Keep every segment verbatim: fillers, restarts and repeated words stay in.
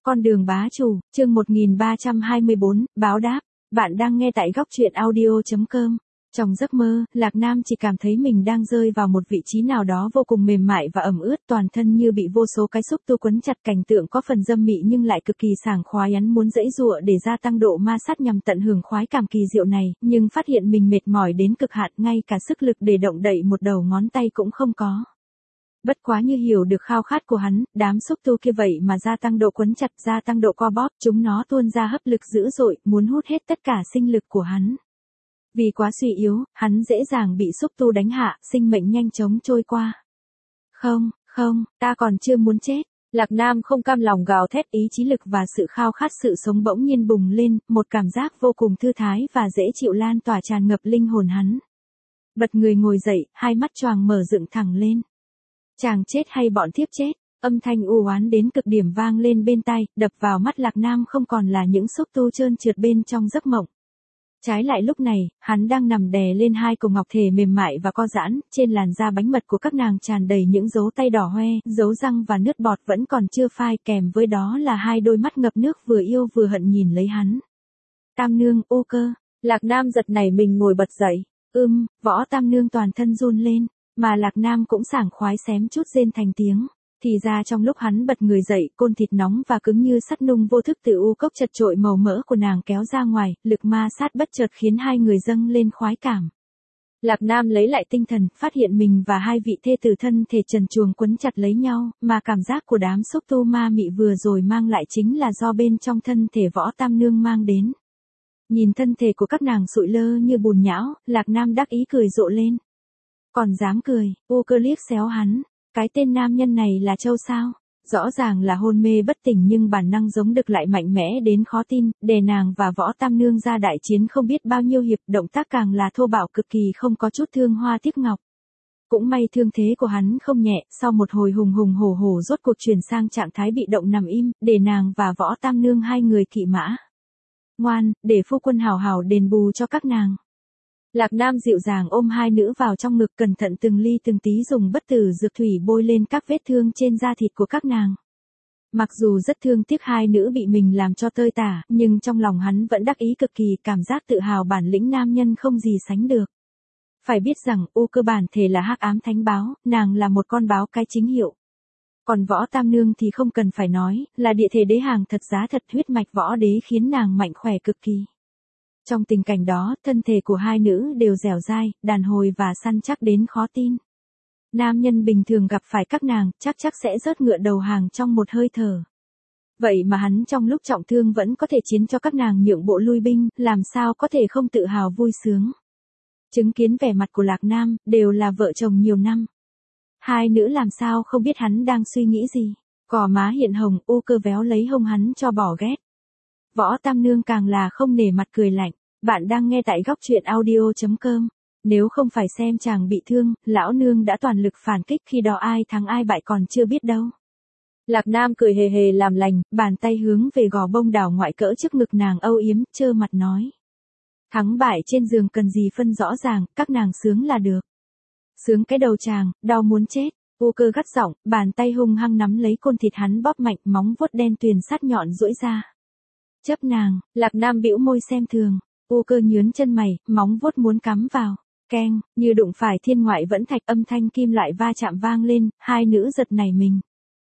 Con đường bá chủ, chương một nghìn ba trăm hai mươi bốn, báo đáp. Bạn đang nghe tại góc truyện audio chấm com. Trong giấc mơ, Lạc Nam chỉ cảm thấy mình đang rơi vào một vị trí nào đó vô cùng mềm mại và ẩm ướt, toàn thân như bị vô số cái xúc tu quấn chặt, cảnh tượng có phần dâm mị nhưng lại cực kỳ sảng khoái, hắn muốn giãy giụa để gia tăng độ ma sát nhằm tận hưởng khoái cảm kỳ diệu này, nhưng phát hiện mình mệt mỏi đến cực hạn, ngay cả sức lực để động đậy một đầu ngón tay cũng không có. Bất quá như hiểu được khao khát của hắn, đám xúc tu kia vậy mà gia tăng độ quấn chặt, gia tăng độ co bóp, chúng nó tuôn ra hấp lực dữ dội, muốn hút hết tất cả sinh lực của hắn. Vì quá suy yếu, hắn dễ dàng bị xúc tu đánh hạ, sinh mệnh nhanh chóng trôi qua. Không, không, ta còn chưa muốn chết. Lạc Nam không cam lòng gào thét, ý chí lực và sự khao khát sự sống bỗng nhiên bùng lên, một cảm giác vô cùng thư thái và dễ chịu lan tỏa tràn ngập linh hồn hắn. Bật người ngồi dậy, hai mắt choàng mở dựng thẳng lên. Chàng chết hay bọn thiếp chết? Âm thanh u oán đến cực điểm vang lên bên tai, đập vào mắt Lạc Nam không còn là những xúc tu trơn trượt bên trong giấc mộng. Trái lại lúc này, hắn đang nằm đè lên hai cổ ngọc thể mềm mại và co giãn, trên làn da bánh mật của các nàng tràn đầy những dấu tay đỏ hoe, dấu răng và nước bọt vẫn còn chưa phai, kèm với đó là hai đôi mắt ngập nước vừa yêu vừa hận nhìn lấy hắn. Tam nương, ô cơ. Lạc Nam giật nảy mình ngồi bật dậy. Ưm, Võ Tam nương toàn thân run lên. Mà Lạc Nam cũng sảng khoái xém chút rên thành tiếng. Thì ra trong lúc hắn bật người dậy, côn thịt nóng và cứng như sắt nung vô thức từ u cốc chật trội màu mỡ của nàng kéo ra ngoài, lực ma sát bất chợt khiến hai người dâng lên khoái cảm. Lạc Nam lấy lại tinh thần, phát hiện mình và hai vị thê tử thân thể trần truồng quấn chặt lấy nhau, mà cảm giác của đám xúc tu ma mị vừa rồi mang lại chính là do bên trong thân thể Võ Tam nương mang đến. Nhìn thân thể của các nàng sụi lơ như bùn nhão, Lạc Nam đắc ý cười rộ lên. Còn dám cười, ô cơ liếc xéo hắn, cái tên nam nhân này là Châu sao? Rõ ràng là hôn mê bất tỉnh nhưng bản năng giống đực lại mạnh mẽ đến khó tin, đè nàng và Võ Tam nương ra đại chiến không biết bao nhiêu hiệp, động tác càng là thô bạo cực kỳ, không có chút thương hoa tiếc ngọc. Cũng may thương thế của hắn không nhẹ, sau một hồi hùng hùng hổ hổ rốt cuộc chuyển sang trạng thái bị động nằm im, để nàng và Võ Tam nương hai người kỵ mã. Ngoan, để phu quân hào hào đền bù cho các nàng. Lạc Nam dịu dàng ôm hai nữ vào trong ngực, cẩn thận từng ly từng tí dùng bất tử dược thủy bôi lên các vết thương trên da thịt của các nàng. Mặc dù rất thương tiếc hai nữ bị mình làm cho tơi tả, nhưng trong lòng hắn vẫn đắc ý cực kỳ, cảm giác tự hào bản lĩnh nam nhân không gì sánh được. Phải biết rằng, ô cơ bản thể là hắc ám thánh báo, nàng là một con báo cái chính hiệu. Còn Võ Tam nương thì không cần phải nói, là địa thể đế hàng thật giá thật, huyết mạch võ đế khiến nàng mạnh khỏe cực kỳ. Trong tình cảnh đó, thân thể của hai nữ đều dẻo dai, đàn hồi và săn chắc đến khó tin. Nam nhân bình thường gặp phải các nàng, chắc chắc sẽ rớt ngựa đầu hàng trong một hơi thở. Vậy mà hắn trong lúc trọng thương vẫn có thể chiến cho các nàng nhượng bộ lui binh, làm sao có thể không tự hào vui sướng. Chứng kiến vẻ mặt của Lạc Nam, đều là vợ chồng nhiều năm. Hai nữ làm sao không biết hắn đang suy nghĩ gì. Cò má hiện hồng, ô cơ véo lấy hông hắn cho bỏ ghét. Võ Tam nương càng là không nể mặt cười lạnh. Bạn đang nghe tại góc truyện audio chấm com. Nếu không phải xem chàng bị thương, lão nương đã toàn lực phản kích, khi đó ai thắng ai bại còn chưa biết đâu. Lạc Nam cười hề hề làm lành, bàn tay hướng về gò bông đảo ngoại cỡ trước ngực nàng âu yếm, trơ mặt nói. Thắng bại trên giường cần gì phân rõ ràng, các nàng sướng là được. Sướng cái đầu chàng, đau muốn chết. Ô cơ gắt giọng, bàn tay hung hăng nắm lấy côn thịt hắn bóp mạnh, móng vuốt đen tuyền sắt nhọn duỗi ra. Chấp nàng, Lạc Nam bĩu môi xem thường. Ô cơ nhướn chân mày, móng vuốt muốn cắm vào. Keng, như đụng phải thiên ngoại vẫn thạch, âm thanh kim loại va chạm vang lên, hai nữ giật nảy mình.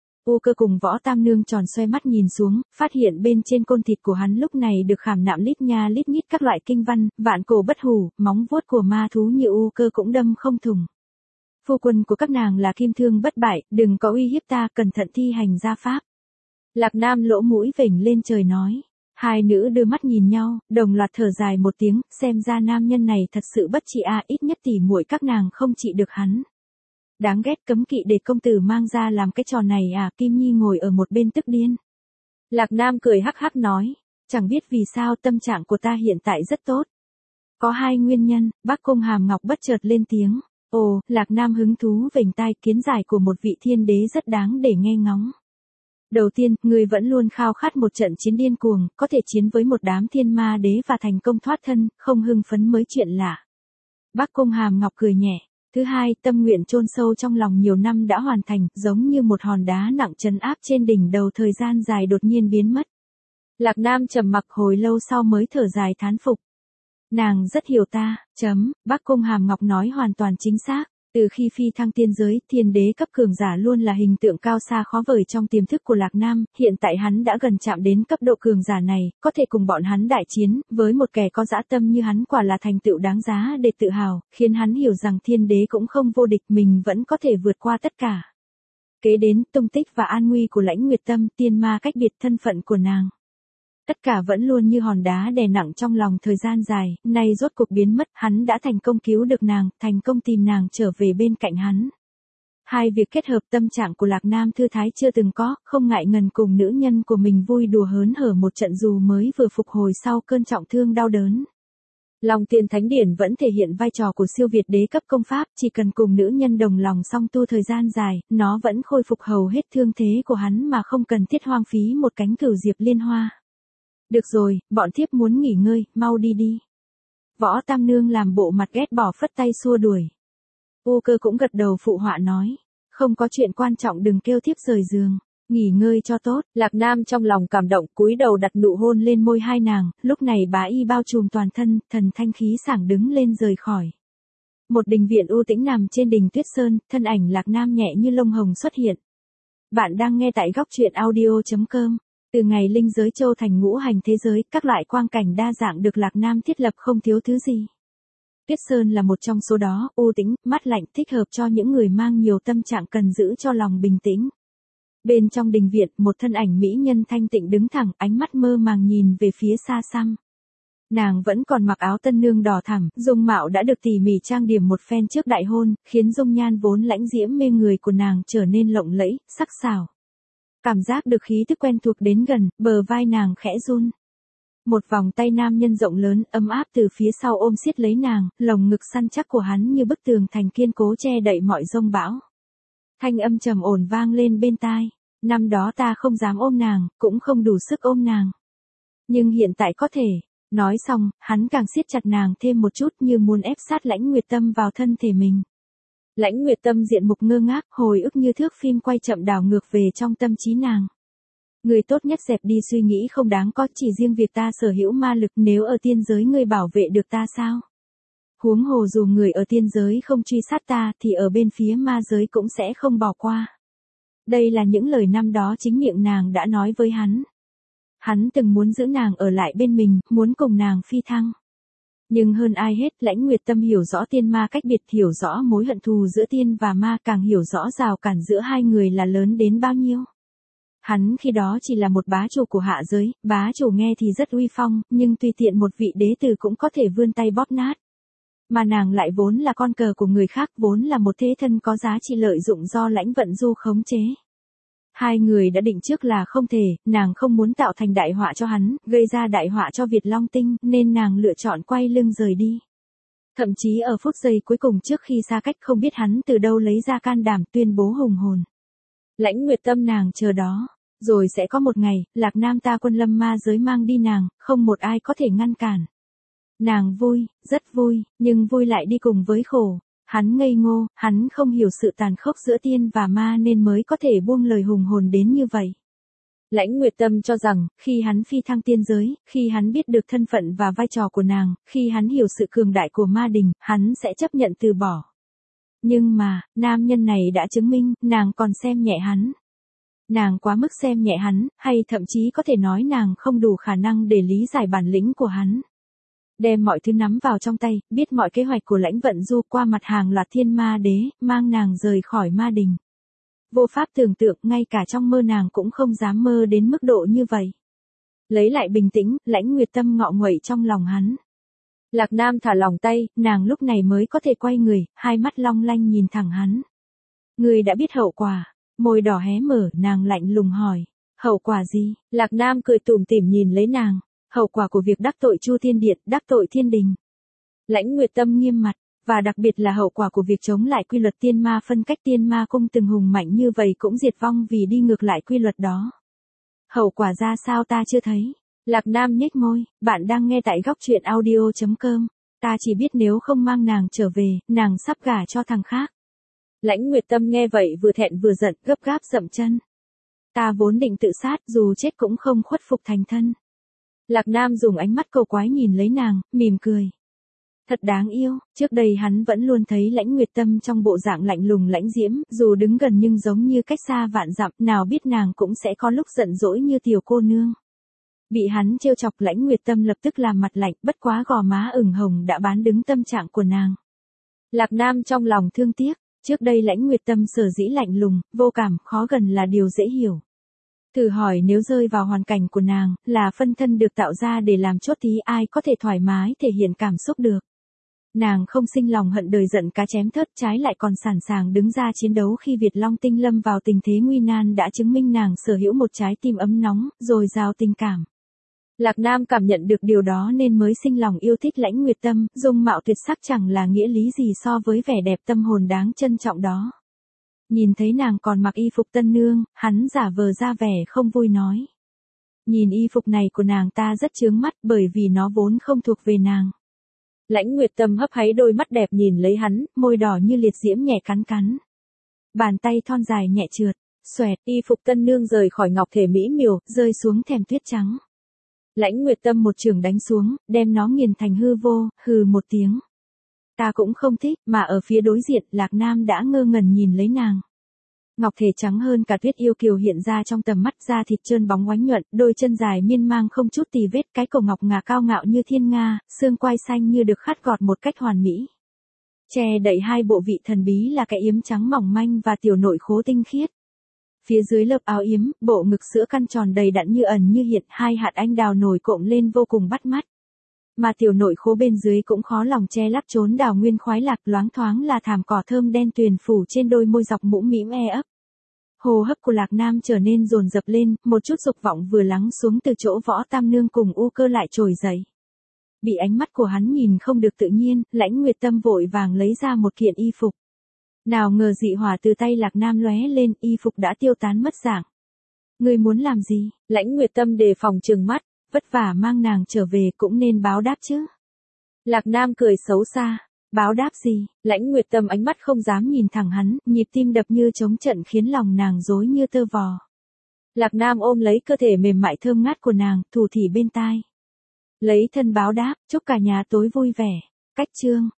Ô cơ cùng Võ Tam nương tròn xoe mắt nhìn xuống, phát hiện bên trên côn thịt của hắn lúc này được khảm nạm lít nha lít nhít các loại kinh văn, vạn cổ bất hủ, móng vuốt của ma thú như ô cơ cũng đâm không thủng. Phu quân của các nàng là kim thương bất bại, đừng có uy hiếp ta, cẩn thận thi hành gia pháp. Lạc Nam lỗ mũi vểnh lên trời nói. Hai nữ đưa mắt nhìn nhau, đồng loạt thở dài một tiếng, xem ra nam nhân này thật sự bất trị a, ít nhất tỉ muội các nàng không trị được hắn. Đáng ghét, cấm kỵ để công tử mang ra làm cái trò này à, Kim Nhi ngồi ở một bên tức điên. Lạc Nam cười hắc hắc nói, chẳng biết vì sao tâm trạng của ta hiện tại rất tốt. Có hai nguyên nhân, Bắc Cung Hàm Ngọc bất chợt lên tiếng. Ồ, Lạc Nam hứng thú vểnh tai, kiến giải của một vị thiên đế rất đáng để nghe ngóng. Đầu tiên, người vẫn luôn khao khát một trận chiến điên cuồng, có thể chiến với một đám thiên ma đế và thành công thoát thân, không hưng phấn mới chuyện lạ. Bắc Cung Hàm Ngọc cười nhẹ. Thứ hai, tâm nguyện chôn sâu trong lòng nhiều năm đã hoàn thành, giống như một hòn đá nặng trấn áp trên đỉnh đầu thời gian dài đột nhiên biến mất. Lạc Nam trầm mặc hồi lâu sau mới thở dài thán phục. Nàng rất hiểu ta, chấm, Bắc Cung Hàm Ngọc nói hoàn toàn chính xác. Từ khi phi thăng tiên giới, thiên đế cấp cường giả luôn là hình tượng cao xa khó vời trong tiềm thức của Lạc Nam, hiện tại hắn đã gần chạm đến cấp độ cường giả này, có thể cùng bọn hắn đại chiến, với một kẻ có dã tâm như hắn quả là thành tựu đáng giá để tự hào, khiến hắn hiểu rằng thiên đế cũng không vô địch, mình vẫn có thể vượt qua tất cả. Kế đến, tung tích và an nguy của Lãnh Nguyệt Tâm, tiên ma cách biệt thân phận của nàng. Tất cả vẫn luôn như hòn đá đè nặng trong lòng thời gian dài, nay rốt cuộc biến mất, hắn đã thành công cứu được nàng, thành công tìm nàng trở về bên cạnh hắn. Hai việc kết hợp tâm trạng của Lạc Nam thư thái chưa từng có, không ngại ngần cùng nữ nhân của mình vui đùa hớn hở một trận dù mới vừa phục hồi sau cơn trọng thương đau đớn. Long Tiên Thánh Điển vẫn thể hiện vai trò của siêu việt đế cấp công pháp, chỉ cần cùng nữ nhân đồng lòng song tu thời gian dài, nó vẫn khôi phục hầu hết thương thế của hắn mà không cần thiết hoang phí một cánh cửu diệp liên hoa. Được rồi, bọn thiếp muốn nghỉ ngơi, mau đi đi. Võ Tam Nương làm bộ mặt ghét bỏ phất tay xua đuổi. U Cơ cũng gật đầu phụ họa nói, không có chuyện quan trọng đừng kêu thiếp rời giường, nghỉ ngơi cho tốt. Lạc Nam trong lòng cảm động cúi đầu đặt nụ hôn lên môi hai nàng, lúc này bá y bao trùm toàn thân, thần thanh khí sảng đứng lên rời khỏi. Một đình viện u tĩnh nằm trên đỉnh Tuyết Sơn, thân ảnh Lạc Nam nhẹ như lông hồng xuất hiện. Bạn đang nghe tại góc truyện audio chấm com. Từ ngày linh giới châu thành ngũ hành thế giới, các loại quang cảnh đa dạng được Lạc Nam thiết lập không thiếu thứ gì. Tuyết Sơn là một trong số đó, u tĩnh, mát lạnh, thích hợp cho những người mang nhiều tâm trạng cần giữ cho lòng bình tĩnh. Bên trong đình viện, một thân ảnh mỹ nhân thanh tịnh đứng thẳng, ánh mắt mơ màng nhìn về phía xa xăm. Nàng vẫn còn mặc áo tân nương đỏ thẳm, dung mạo đã được tỉ mỉ trang điểm một phen trước đại hôn, khiến dung nhan vốn lãnh diễm mê người của nàng trở nên lộng lẫy, sắc sảo. Cảm giác được khí tức quen thuộc đến gần, bờ vai nàng khẽ run. Một vòng tay nam nhân rộng lớn, ấm áp từ phía sau ôm siết lấy nàng, lồng ngực săn chắc của hắn như bức tường thành kiên cố che đậy mọi giông bão. Thanh âm trầm ổn vang lên bên tai. Năm đó ta không dám ôm nàng, cũng không đủ sức ôm nàng. Nhưng hiện tại có thể. Nói xong, hắn càng siết chặt nàng thêm một chút như muốn ép sát Lãnh Nguyệt Tâm vào thân thể mình. Lãnh Nguyệt Tâm diện mục ngơ ngác, hồi ức như thước phim quay chậm đảo ngược về trong tâm trí nàng. Người tốt nhất dẹp đi suy nghĩ không đáng có, chỉ riêng việc ta sở hữu ma lực, nếu ở tiên giới ngươi bảo vệ được ta sao? Huống hồ dù người ở tiên giới không truy sát ta thì ở bên phía ma giới cũng sẽ không bỏ qua. Đây là những lời năm đó chính miệng nàng đã nói với hắn. Hắn từng muốn giữ nàng ở lại bên mình, muốn cùng nàng phi thăng. Nhưng hơn ai hết, Lãnh Nguyệt Tâm hiểu rõ tiên ma cách biệt, hiểu rõ mối hận thù giữa tiên và ma, càng hiểu rõ rào cản giữa hai người là lớn đến bao nhiêu. Hắn khi đó chỉ là một bá chủ của hạ giới, bá chủ nghe thì rất uy phong, nhưng tùy tiện một vị đế tử cũng có thể vươn tay bóp nát. Mà nàng lại vốn là con cờ của người khác, vốn là một thế thân có giá trị lợi dụng do Lãnh Vận Du khống chế. Hai người đã định trước là không thể, nàng không muốn tạo thành đại họa cho hắn, gây ra đại họa cho Việt Long Tinh, nên nàng lựa chọn quay lưng rời đi. Thậm chí ở phút giây cuối cùng trước khi xa cách, không biết hắn từ đâu lấy ra can đảm tuyên bố hùng hồn. Lãnh Nguyệt Tâm nàng chờ đó, rồi sẽ có một ngày, Lạc Nam ta quân lâm ma giới mang đi nàng, không một ai có thể ngăn cản. Nàng vui, rất vui, nhưng vui lại đi cùng với khổ. Hắn ngây ngô, hắn không hiểu sự tàn khốc giữa tiên và ma nên mới có thể buông lời hùng hồn đến như vậy. Lãnh Nguyệt Tâm cho rằng, khi hắn phi thăng tiên giới, khi hắn biết được thân phận và vai trò của nàng, khi hắn hiểu sự cường đại của ma đình, hắn sẽ chấp nhận từ bỏ. Nhưng mà, nam nhân này đã chứng minh, nàng còn xem nhẹ hắn. Nàng quá mức xem nhẹ hắn, hay thậm chí có thể nói nàng không đủ khả năng để lý giải bản lĩnh của hắn. Đem mọi thứ nắm vào trong tay, biết mọi kế hoạch của Lãnh Vận Du qua mặt hàng loạt thiên ma đế, mang nàng rời khỏi ma đình. Vô pháp tưởng tượng, ngay cả trong mơ nàng cũng không dám mơ đến mức độ như vậy. Lấy lại bình tĩnh, Lãnh Nguyệt Tâm ngọ nguậy trong lòng hắn. Lạc Nam thả lòng tay, nàng lúc này mới có thể quay người, hai mắt long lanh nhìn thẳng hắn. Người đã biết hậu quả, môi đỏ hé mở, nàng lạnh lùng hỏi. Hậu quả gì? Lạc Nam cười tủm tỉm nhìn lấy nàng. Hậu quả của việc đắc tội Chu Thiên Điện, đắc tội thiên đình. Lãnh Nguyệt Tâm nghiêm mặt, và đặc biệt là hậu quả của việc chống lại quy luật tiên ma phân cách tiên ma cung từng hùng mạnh như vậy cũng diệt vong vì đi ngược lại quy luật đó. Hậu quả ra sao ta chưa thấy. Lạc Nam nhếch môi, bạn đang nghe tại góc truyện audio chấm com. Ta chỉ biết nếu không mang nàng trở về, nàng sắp gả cho thằng khác. Lãnh Nguyệt Tâm nghe vậy vừa thẹn vừa giận, gấp gáp dậm chân. Ta vốn định tự sát, dù chết cũng không khuất phục thành thân. Lạc Nam dùng ánh mắt cầu quái nhìn lấy nàng, mỉm cười. Thật đáng yêu, trước đây hắn vẫn luôn thấy Lãnh Nguyệt Tâm trong bộ dạng lạnh lùng lãnh diễm, dù đứng gần nhưng giống như cách xa vạn dặm, nào biết nàng cũng sẽ có lúc giận dỗi như tiểu cô nương. Bị hắn trêu chọc, Lãnh Nguyệt Tâm lập tức làm mặt lạnh, bất quá gò má ửng hồng đã bán đứng tâm trạng của nàng. Lạc Nam trong lòng thương tiếc, trước đây Lãnh Nguyệt Tâm sở dĩ lạnh lùng, vô cảm, khó gần là điều dễ hiểu. Thử hỏi nếu rơi vào hoàn cảnh của nàng, là phân thân được tạo ra để làm chốt tí, ai có thể thoải mái thể hiện cảm xúc được. Nàng không sinh lòng hận đời giận cá chém thớt, trái lại còn sẵn sàng đứng ra chiến đấu khi Việt Long Tinh lâm vào tình thế nguy nan, đã chứng minh nàng sở hữu một trái tim ấm nóng, dồi dào tình cảm. Lạc Nam cảm nhận được điều đó nên mới sinh lòng yêu thích Lãnh Nguyệt Tâm, dung mạo tuyệt sắc chẳng là nghĩa lý gì so với vẻ đẹp tâm hồn đáng trân trọng đó. Nhìn thấy nàng còn mặc y phục tân nương, hắn giả vờ ra vẻ không vui nói. Nhìn y phục này của nàng ta rất chướng mắt bởi vì nó vốn không thuộc về nàng. Lãnh Nguyệt Tâm hấp háy đôi mắt đẹp nhìn lấy hắn, môi đỏ như liệt diễm nhẹ cắn cắn. Bàn tay thon dài nhẹ trượt, xoẹt, y phục tân nương rời khỏi ngọc thể mỹ miều, rơi xuống thềm tuyết trắng. Lãnh Nguyệt Tâm một chưởng đánh xuống, đem nó nghiền thành hư vô, hừ một tiếng. Ta cũng không thích, mà ở phía đối diện, Lạc Nam đã ngơ ngẩn nhìn lấy nàng. Ngọc thể trắng hơn cả tuyết yêu kiều hiện ra trong tầm mắt, da thịt trơn bóng oánh nhuận, đôi chân dài miên mang không chút tì vết, cái cổ ngọc ngà cao ngạo như thiên nga, xương quai xanh như được khắt gọt một cách hoàn mỹ. Che đậy hai bộ vị thần bí là cái yếm trắng mỏng manh và tiểu nội khố tinh khiết. Phía dưới lớp áo yếm, bộ ngực sữa căn tròn đầy đặn như ẩn như hiện, hai hạt anh đào nổi cộm lên vô cùng bắt mắt. Mà tiểu nội khố bên dưới cũng khó lòng che lấp chốn đào nguyên khoái lạc, loáng thoáng là thảm cỏ thơm đen tuyền phủ trên đôi môi dọc mũm mĩm e ấp. Hô hấp của Lạc Nam trở nên dồn dập lên, một chút dục vọng vừa lắng xuống từ chỗ Võ Tam Nương cùng U Cơ lại trồi dậy. Bị ánh mắt của hắn nhìn không được tự nhiên, Lãnh Nguyệt Tâm vội vàng lấy ra một kiện y phục. Nào ngờ dị hỏa từ tay Lạc Nam lóe lên, y phục đã tiêu tán mất dạng. Ngươi muốn làm gì? Lãnh Nguyệt Tâm đề phòng trừng mắt, vất vả mang nàng trở về cũng nên báo đáp chứ. Lạc Nam cười xấu xa. Báo đáp gì? Lãnh Nguyệt Tâm ánh mắt không dám nhìn thẳng hắn, nhịp tim đập như trống trận khiến lòng nàng rối như tơ vò. Lạc Nam ôm lấy cơ thể mềm mại thơm ngát của nàng, thủ thỉ bên tai. Lấy thân báo đáp, chúc cả nhà tối vui vẻ. Cách chương.